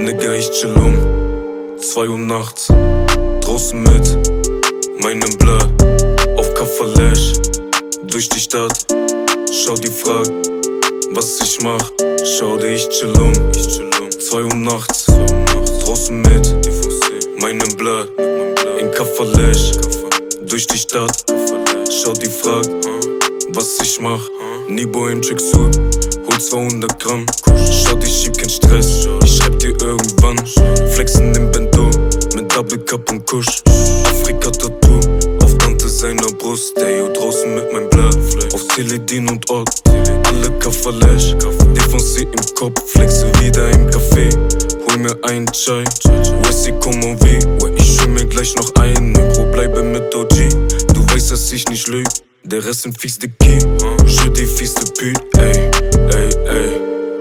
Nigga, ich chill 2 Uhr nachts, draußen mit meinem Blood auf Kafalesch, durch die Stadt. Schau die fragt, was ich mach. Schau dir, ich chill 2 Uhr nachts, draußen mit meinem Blood in Kafalesch, durch die Stadt. Schau die fragt, was ich mach. Nibo im Chicksur, hol 200 Gramm. Schau, ich schieb kein Stress, ich schreib dir irgendwann. Flexen im Bento, mit Double Cup und Kusch. Afrika-Tattoo, auf Kante seiner Brust. Ey, draußen mit meinem Blatt, auf Teledin und Ort. Alle Kafalesch, Defoncé im Kopf. Flexe wieder im Café, hol mir einen Chai. Wessi, komm en vie, ich schwimm mir gleich noch ein. Bro, bleibe mit OG, du weißt, dass ich nicht lüg. Der Rest sind fies de Key, je des fils de pute, ey, ey, ey.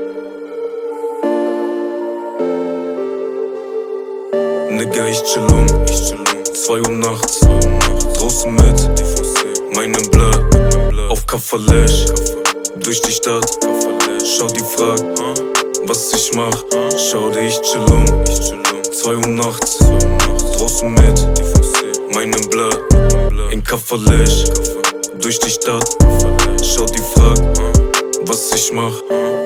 Nigga, ich chill 2 Uhr nachts, draußen mit meinem Blood auf Kafalesch, durch die Stadt. Schau die fragt, was ich mach. Schau dir, ich chill 2 Uhr nachts, draußen mit meinem Blood in Kafalesch, durch die Stadt. Schau die fragt, was ich mach.